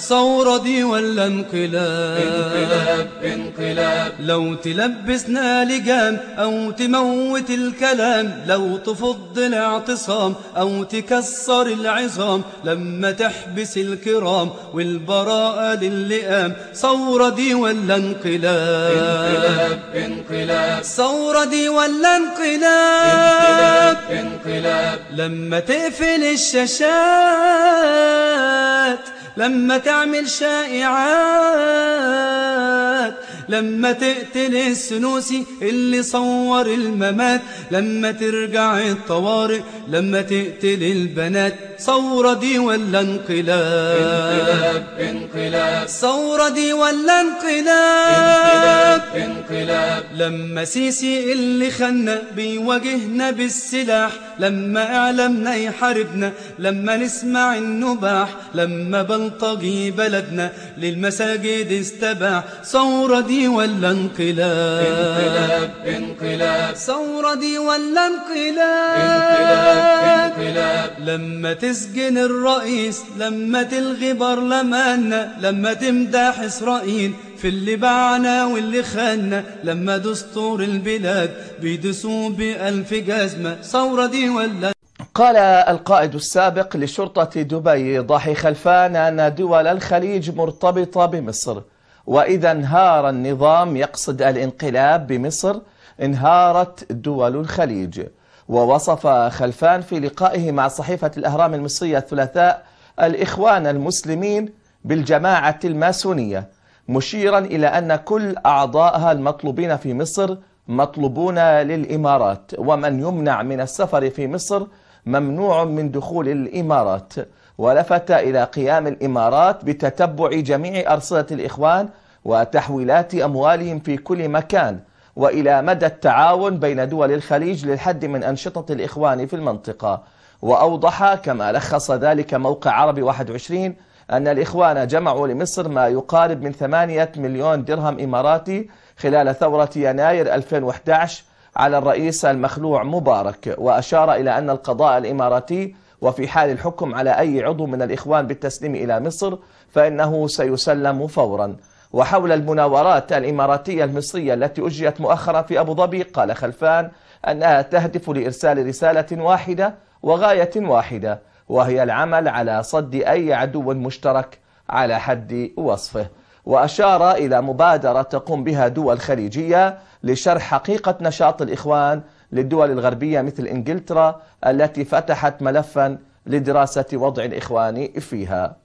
ثورة دي ولا انقلاب؟ انقلاب انقلاب. لو تلبسنا لجام أو تموت الكلام، لو تفض الاعتصام أو تكسر العظام، لما تحبس الكرام والبراءة للئام، ثورة دي ولا انقلاب؟ انقلاب انقلاب. ثورة دي ولا انقلاب انقلاب. لما تقفل الشاشات، لما تعمل شائعات، لما تقتل السنوسي اللي صور الممات، لما ترجع الطوارئ، لما تقتل البنات، ثورة دي ولا انقلاب؟ انقلاب انقلاب. ثورة دي ولا انقلاب انقلاب. لما سيسي اللي خلنا بيواجهنا بالسلاح، لما اعلامنا يحاربنا، لما نسمع النباح، لما بلطجي بلدنا للمساجد استباح، ثورة دي ولا انقلاب؟ انقلاب انقلاب. ثورة دي ولا انقلاب؟ انقلاب انقلاب. لما تسجن الرئيس، لما تلغي برلماننا، لما تمدح إسرائيل في اللي باعنا واللي خاننا، لما دستور البلاد بيدسوا ب1000 جزمة، ثورة دي ولا؟ قال القائد السابق لشرطة دبي ضاحي خلفان أن دول الخليج مرتبطة بمصر، وإذا انهار النظام يقصد الانقلاب بمصر انهارت دول الخليج. ووصف خلفان في لقائه مع صحيفة الأهرام المصرية الثلاثاء الإخوان المسلمين بالجماعة الماسونية، مشيرا إلى أن كل أعضائها المطلوبين في مصر مطلوبون للإمارات، ومن يمنع من السفر في مصر ممنوع من دخول الإمارات. ولفت إلى قيام الإمارات بتتبع جميع أرصدة الإخوان وتحويلات أموالهم في كل مكان، وإلى مدى التعاون بين دول الخليج للحد من أنشطة الإخوان في المنطقة. وأوضح كما لخص ذلك موقع عربي 21 أن الإخوان جمعوا لمصر ما يقارب من 8 مليون درهم إماراتي خلال ثورة يناير 2011 على الرئيس المخلوع مبارك. وأشار إلى أن القضاء الإماراتي وفي حال الحكم على أي عضو من الإخوان بالتسليم إلى مصر فإنه سيسلم فورا. وحول المناورات الإماراتية المصرية التي أجريت مؤخرا في أبو ظبي، قال خلفان أنها تهدف لإرسال رسالة واحدة وغاية واحدة، وهي العمل على صد أي عدو مشترك على حد وصفه. وأشار إلى مبادرة تقوم بها دول خليجية لشرح حقيقة نشاط الإخوان للدول الغربية مثل إنجلترا التي فتحت ملفا لدراسة وضع الإخوان فيها.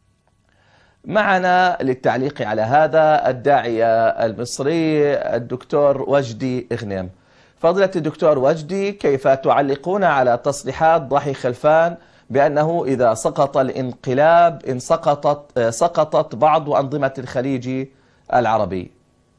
معنا للتعليق على هذا الداعية المصري الدكتور وجدي إغنيم. فضيلة الدكتور وجدي، كيف تعلقون على تصريحات ضاحي خلفان بأنه إذا سقط الانقلاب إن سقطت بعض أنظمة الخليج العربي؟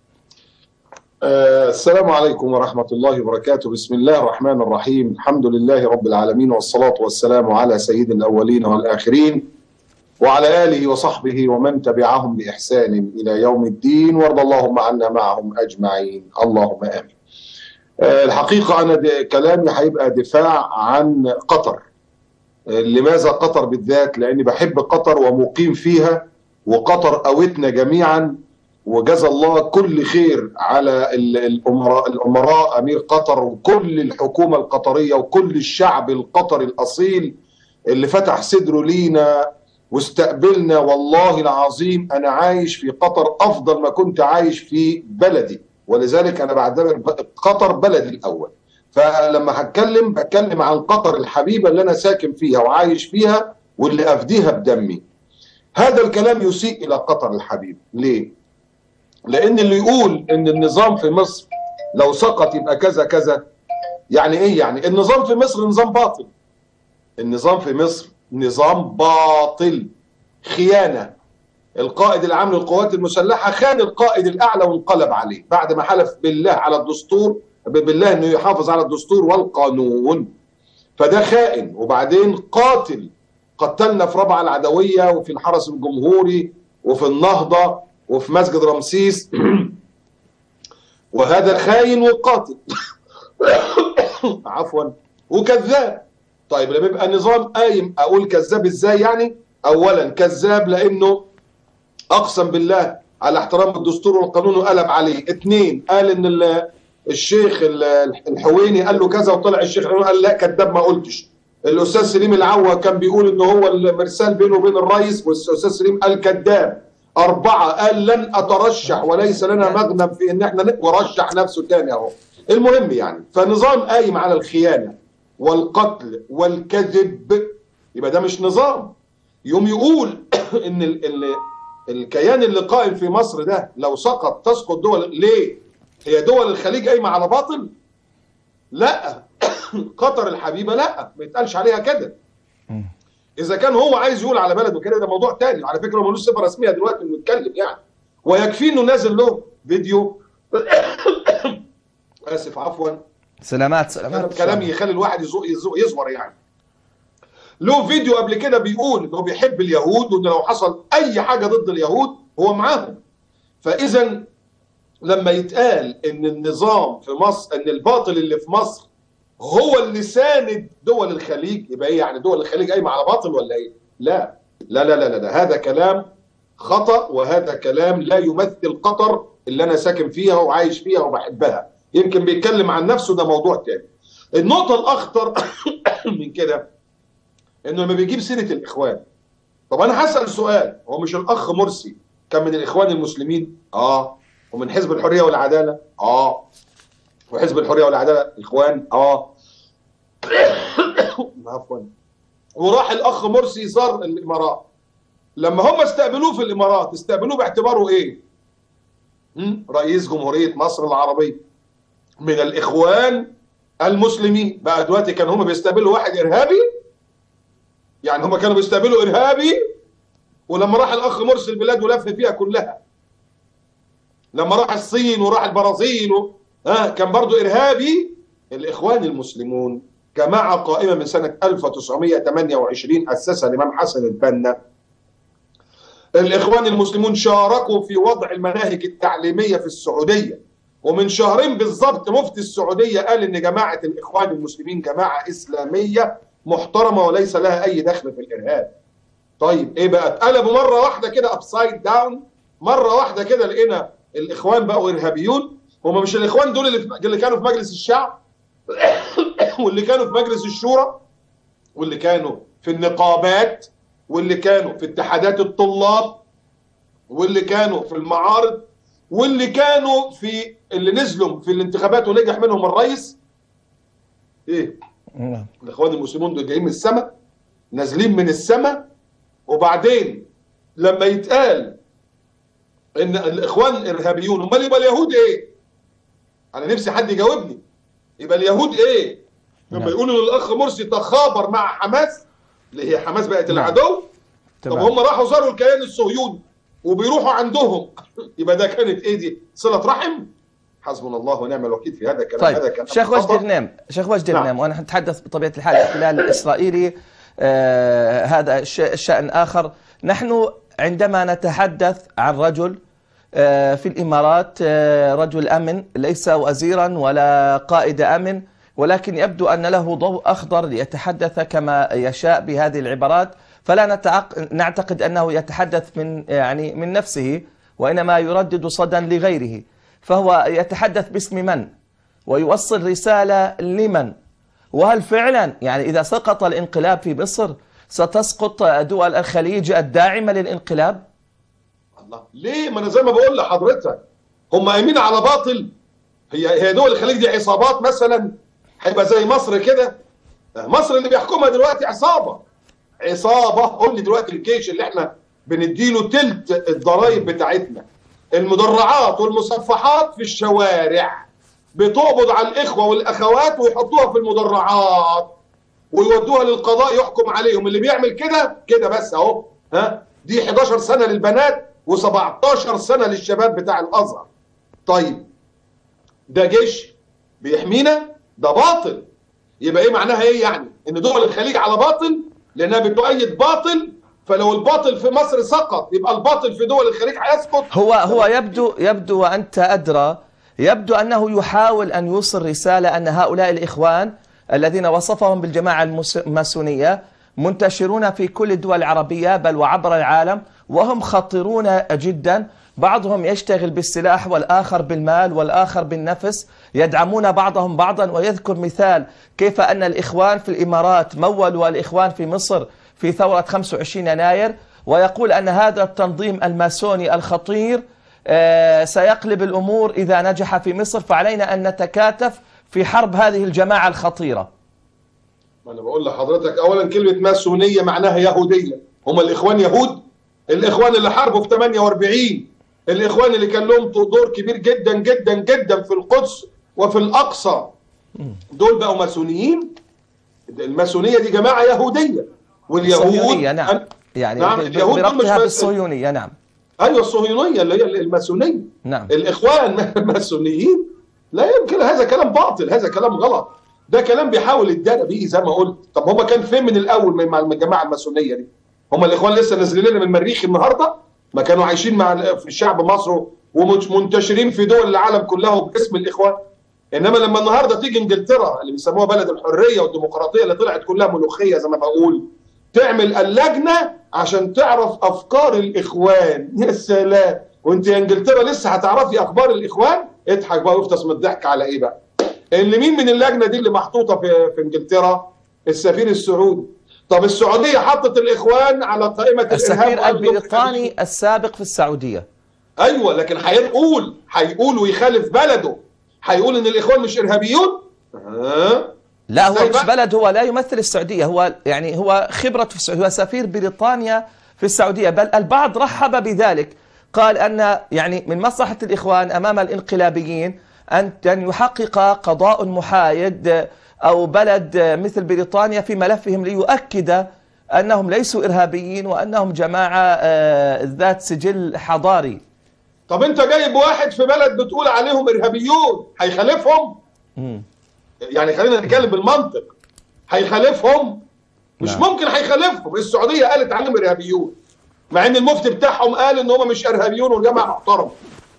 السلام عليكم ورحمة الله وبركاته. بسم الله الرحمن الرحيم. الحمد لله رب العالمين، والصلاة والسلام على سيد الأولين والآخرين وعلى آله وصحبه ومن تبعهم بإحسان إلى يوم الدين، وارض اللهم عنا معهم أجمعين، اللهم آمين. الحقيقة أنا كلامي هيبقى دفاع عن قطر. لماذا قطر بالذات؟ لأني بحب قطر ومقيم فيها، وقطر قوتنا جميعا، وجزا الله كل خير على الأمراء أمير قطر وكل الحكومة القطرية وكل الشعب القطري الأصيل اللي فتح صدره لينا واستقبلنا. والله العظيم أنا عايش في قطر أفضل ما كنت عايش في بلدي، ولذلك أنا بعتبر قطر بلدي الأول. فلما بتكلم عن قطر الحبيبة اللي أنا ساكن فيها وعايش فيها واللي أفديها بدمي. هذا الكلام يسيء إلى قطر الحبيب. ليه؟ لأن اللي يقول إن النظام في مصر لو سقط يبقى كذا كذا، يعني إيه؟ يعني النظام في مصر نظام باطل. النظام في مصر نظام باطل، خيانة. القائد العام للقوات المسلحة خان القائد الأعلى وانقلب عليه بعد ما حلف بالله على الدستور، بالله إنه يحافظ على الدستور والقانون. فده خائن. وبعدين قاتل، قتلنا في ربع العدوية وفي الحرس الجمهوري وفي النهضة وفي مسجد رمسيس وهذا خاين وقاتل عفوا وكذاب. طيب لما يبقى النظام قايم، اقول كذاب ازاي يعني؟ اولا كذاب لانه اقسم بالله على احترام الدستور والقانون وقلب عليه. 2 قال ان الشيخ الحويني قال له كذا وطلع الشيخ الحويني قال لا كذاب ما قلتش. الاستاذ سليم العوا كان بيقول ان هو المرسال بينه وبين الرئيس والاستاذ سليم قال كذاب. 4 قال لن اترشح وليس لنا مغنم في ان احنا ورشح نفسه تاني اهو. المهم يعني فنظام قايم على الخيانه والقتل والكذب، يبقى ده مش نظام. يوم يقول ان الكيان اللي قائم في مصر ده لو سقط تسقط دول. ليه؟ هي دول الخليج قايمه على باطل؟ لا. قطر الحبيبه لا، ما يتقالش عليها كده. اذا كان هو عايز يقول على بلده كده ده موضوع تاني، على فكره ملوش صفه رسميه دلوقتي انه يتكلم يعني، ويكفي انه نازل له فيديو اسف عفوا سلامات كلامي يخلي الواحد يزور يعني. له فيديو قبل كده بيقول انه بيحب اليهود وانه لو حصل اي حاجه ضد اليهود هو معاهم. فاذا لما يتقال ان النظام في مصر، ان الباطل اللي في مصر هو اللي ساند دول الخليج، يبقى ايه يعني دول الخليج قايمه على باطل ولا ايه؟ لا لا لا لا لا، هذا كلام خطأ، وهذا كلام لا يمثل قطر اللي انا ساكن فيها وعايش فيها وبحبها. يمكن بيتكلم عن نفسه، ده موضوع تاني. النقطه الاخطر من كده انه لما بيجيب سيره الاخوان، طب انا هسال سؤال، هو مش الاخ مرسي كان من الاخوان المسلمين؟ ومن حزب الحريه والعداله؟ وحزب الحريه والعداله اخوان؟ عفوا. وراح الاخ مرسي زار الامارات، لما هم استقبلوه في الامارات استقبلوه باعتباره ايه؟ رئيس جمهوريه مصر العربيه من الاخوان المسلمين. بقى دلوقتي كانوا هم بيستقبلوا واحد ارهابي؟ يعني هم كانوا بيستقبلوا ارهابي؟ ولما راح الاخ مرسي البلاد ولف فيها كلها، لما راح الصين وراح البرازيل كان برضو ارهابي؟ الاخوان المسلمون جماعه قائمه من سنه 1928 اسسها الامام حسن البنا. الاخوان المسلمون شاركوا في وضع المناهج التعليميه في السعوديه، ومن شهرين بالضبط مفتي السعوديه قال ان جماعه الاخوان المسلمين جماعه اسلاميه محترمه وليس لها اي دخل في الارهاب. طيب ايه بقى؟ اتقلبوا مره واحده كده ابسايد داون، مره واحده كده لقينا الاخوان بقوا ارهابيون. هم مش الاخوان دول اللي كانوا في مجلس الشعب واللي كانوا في مجلس الشورى واللي كانوا في النقابات واللي كانوا في اتحادات الطلاب واللي كانوا في المعارض واللي كانوا في اللي نزلوا في الانتخابات ونجح منهم الرئيس؟ ايه؟ الاخوان المسلمون دول جايين من السماء، نازلين من السماء. وبعدين لما يتقال ان الاخوان ارهابيون، امال يبقى اليهود ايه؟ انا نفسي حد يجاوبني، يبقى اليهود ايه؟ لما يقولوا للاخ مرسي تخابر مع حماس اللي هي حماس بقت العدو، طب هم راحوا زاروا الكيان الصهيوني وبيروحوا عندهم، يبقى ده كانت ايه دي؟ صلة رحم؟ حسبنا الله ونعم الوكيل في هذا الكلام. طيب هذا كلام شيخ وجد غنيم، وانا نتحدث بطبيعه الحال الاحتلال الاسرائيلي هذا شأن اخر. نحن عندما نتحدث عن رجل في الامارات، رجل امن ليس وزيرا ولا قائد امن، ولكن يبدو ان له ضوء اخضر ليتحدث كما يشاء بهذه العبارات، فلا نعتقد انه يتحدث من نفسه، وانما يردد صدى لغيره. فهو يتحدث باسم من؟ ويوصل رسالة لمن؟ وهل فعلا يعني إذا سقط الانقلاب في مصر ستسقط دول الخليج الداعمة للانقلاب؟ الله، ليه؟ ما أنا زي ما بقول لحضرتك هم قايمين على باطل. هي دول الخليج دي عصابات مثلا؟ هيبقى زي مصر كده؟ مصر اللي بيحكمها دلوقتي عصابة. قول لي دلوقتي الجيش اللي احنا بنديله تلت الضرائب بتاعتنا، المدرعات والمصفحات في الشوارع بتقبض على الإخوة والأخوات ويحطوها في المدرعات ويودوها للقضاء يحكم عليهم. اللي بيعمل كده بس اهو، دي 11 سنة للبنات و17 سنة للشباب بتاع الأزهر. طيب ده جيش بيحمينا؟ ده باطل. يبقى ايه معناها؟ ايه يعني؟ ان دول الخليج على باطل لانها بتؤيد باطل، فلو الباطل في مصر سقط يبقى الباطل في دول الخليج هيسقط. هو يبدو وأنت أدرى، يبدو أنه يحاول أن يوصل رسالة أن هؤلاء الإخوان الذين وصفهم بالجماعة الماسونية منتشرون في كل الدول العربية بل وعبر العالم، وهم خطرون جدا، بعضهم يشتغل بالسلاح والآخر بالمال والآخر بالنفس، يدعمون بعضهم بعضا. ويذكر مثال كيف أن الإخوان في الإمارات مولوا الإخوان في مصر في ثورة 25 يناير، ويقول أن هذا التنظيم الماسوني الخطير سيقلب الأمور إذا نجح في مصر، فعلينا أن نتكاتف في حرب هذه الجماعة الخطيرة. أنا بقول لحضرتك أولا كلمة ماسونية معناها يهودية. هم الإخوان يهود؟ الإخوان اللي حاربوا في 48، الإخوان اللي كان لهم دور كبير جدا جدا جدا في القدس وفي الأقصى، دول بقوا ماسونيين؟ الماسونية دي جماعة يهودية، واليهود نعم، يعني نعم اليهود دول مش بالصهيونية. نعم ايوه الصهيونيه اللي هي الماسونيه. نعم. الاخوان ماسونيين؟ لا يمكن، هذا كلام باطل، هذا كلام غلط، ده كلام بيحاول يدارى بيه زي ما قلت. طب هم كان فين من الاول مع الجماعه الماسونيه دي؟ هم الاخوان لسه نازلين لنا من المريخ النهارده؟ ما كانوا عايشين مع في الشعب مصر ومنتشرين في دول العالم كلها باسم الاخوان. انما لما النهارده تيجي انجلترا اللي بيسموها بلد الحريه والديمقراطيه اللي طلعت كلها ملوخيه زي ما بقول، تعمل اللجنه عشان تعرف افكار الاخوان، يا سلام، وانت يا انجلترا لسه هتعرفي اخبار الاخوان؟ اضحك بقى واختص من الضحك على ايه بقى؟ اللي مين من اللجنه دي اللي محطوطه في انجلترا؟ السفير السعودي. طب السعوديه حطت الاخوان على قائمه السفير البريطاني السابق في السعوديه. ايوه، لكن هيقول ويخالف بلده، هيقول ان الاخوان مش ارهابيون؟ لا، هو مش بلد، هو لا يمثل السعوديه، هو يعني هو خبرته في السعوديه، هو سفير بريطانيا في السعوديه، بل البعض رحب بذلك، قال ان يعني من مصلحه الاخوان امام الانقلابيين ان يحقق قضاء محايد او بلد مثل بريطانيا في ملفهم ليؤكد انهم ليسوا ارهابيين وانهم جماعه ذات سجل حضاري. طب انت جايب واحد في بلد بتقول عليهم ارهابيون، هيخالفهم؟ يعني خلينا نتكلم بالمنطق، هيخالفهم؟ مش ممكن هيخالفهم. السعوديه قالت عليهم ارهابيون، مع ان المفتي بتاعهم قال ان هم مش ارهابيون والجماعه محترمه.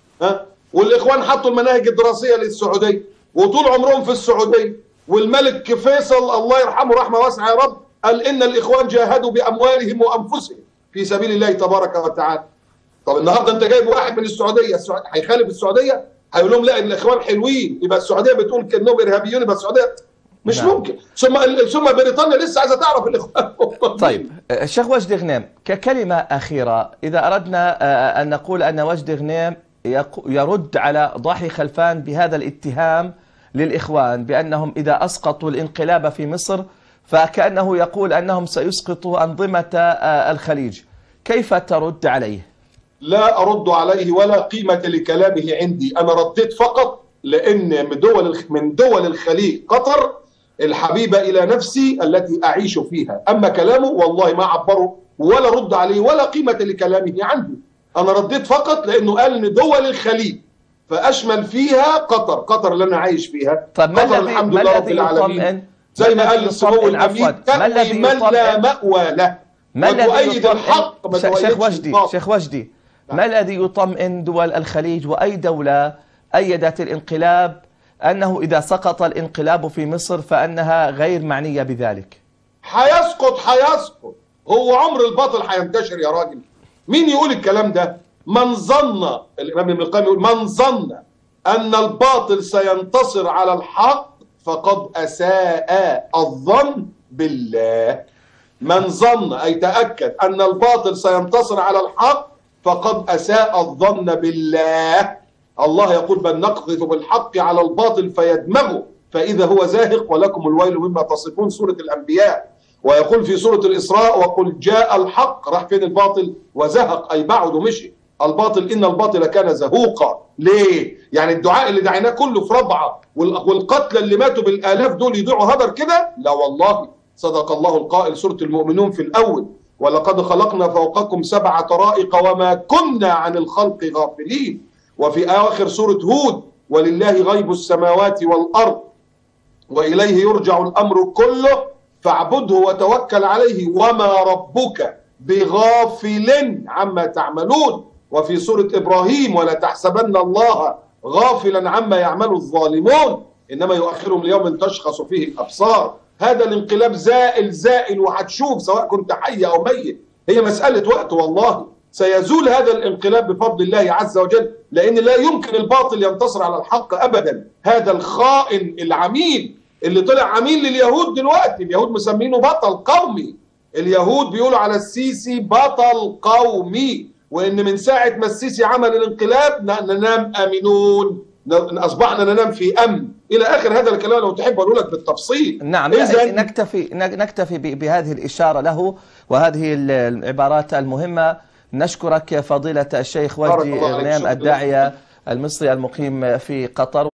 والاخوان حطوا المناهج الدراسيه للسعوديه وطول عمرهم في السعوديه، والملك فيصل الله يرحمه رحمه واسعه يا رب قال ان الاخوان جاهدوا باموالهم وانفسهم في سبيل الله تبارك وتعالى. طب النهارده انت جايب واحد من السعوديه، هيخالف السعوديه؟ هيقول لهم لا الاخوان حلوين، يبقى السعوديه بتقول كانهم ارهابيون، يبقى السعوديه مش ممكن. ثم بريطانيا لسه عايزه تعرف الاخوان. طيب الشيخ وجدي غنيم، ككلمه اخيره، اذا اردنا ان نقول ان وجدي غنيم يرد على ضاحي خلفان بهذا الاتهام للاخوان بانهم اذا اسقطوا الانقلاب في مصر فكانه يقول انهم سيسقطوا انظمه الخليج، كيف ترد عليه؟ لا أرد عليه ولا قيمة لكلامه عندي، أنا رديت فقط لأن من دول الخليج قطر الحبيبة إلى نفسي التي أعيش فيها. أما كلامه والله ما عبره ولا رد عليه ولا قيمة لكلامه عندي. أنا رديت فقط لأنه قال إن دول الخليج فأشمل فيها قطر اللي أنا عايش فيها. طب قطر الحمد لله رب العالمين، زي ما قال السمو الأمين تأوي من لا مأوى له وتؤيد الحق. شيخ وجدي، ما الذي يطمئن دول الخليج وأي دولة أيدت الانقلاب أنه إذا سقط الانقلاب في مصر فأنها غير معنية بذلك؟ هيسقط. هو عمر الباطل هينتشر يا راجل. مين يقول الكلام ده؟ من ظن، الإمام ابن القيم يقول من ظن أن الباطل سينتصر على الحق فقد أساء الظن بالله. من ظن أي تأكد أن الباطل سينتصر على الحق فقد أساء الظن بالله. الله يقول بل نقذف بالحق على الباطل فيدمغه فإذا هو زاهق ولكم الويل مما تصفون، سورة الأنبياء. ويقول في سورة الإسراء وقل جاء الحق، راح فين الباطل؟ وزهق أي بعد ومشي الباطل، إن الباطل كان زهوقا. ليه؟ يعني الدعاء اللي دعيناه كله في ربعة والقتلى اللي ماتوا بالآلاف دول يدعوا هدر كده؟ لا والله، صدق الله القائل سورة المؤمنون في الأول ولقد خلقنا فوقكم 7 طرائق وما كنا عن الخلق غافلين. وفي آخر سورة هود ولله غيب السماوات والأرض وإليه يرجع الأمر كله فاعبده وتوكل عليه وما ربك بغافل عما تعملون. وفي سورة إبراهيم ولا تحسبن الله غافلا عما يعمل الظالمون إنما يؤخرهم ليوم تشخص فيه الأبصار. هذا الانقلاب زائل وهتشوف سواء كنت حي أو ميت، هي مسألة وقت والله. سيزول هذا الانقلاب بفضل الله عز وجل، لأن لا يمكن الباطل ينتصر على الحق أبدا. هذا الخائن العميل اللي طلع عميل لليهود دلوقتي، اليهود مسمينه بطل قومي، اليهود بيقولوا على السيسي بطل قومي، وإن من ساعة ما السيسي عمل الانقلاب ننام آمنون، أصبحنا ننام في أمن إلى آخر هذا الكلام. لو تحب أقول لك بالتفصيل. نعم، نكتفي بهذه الإشارة له وهذه العبارات المهمة. نشكرك فضيلة الشيخ وجدي غنيم الداعية المصري المقيم في قطر.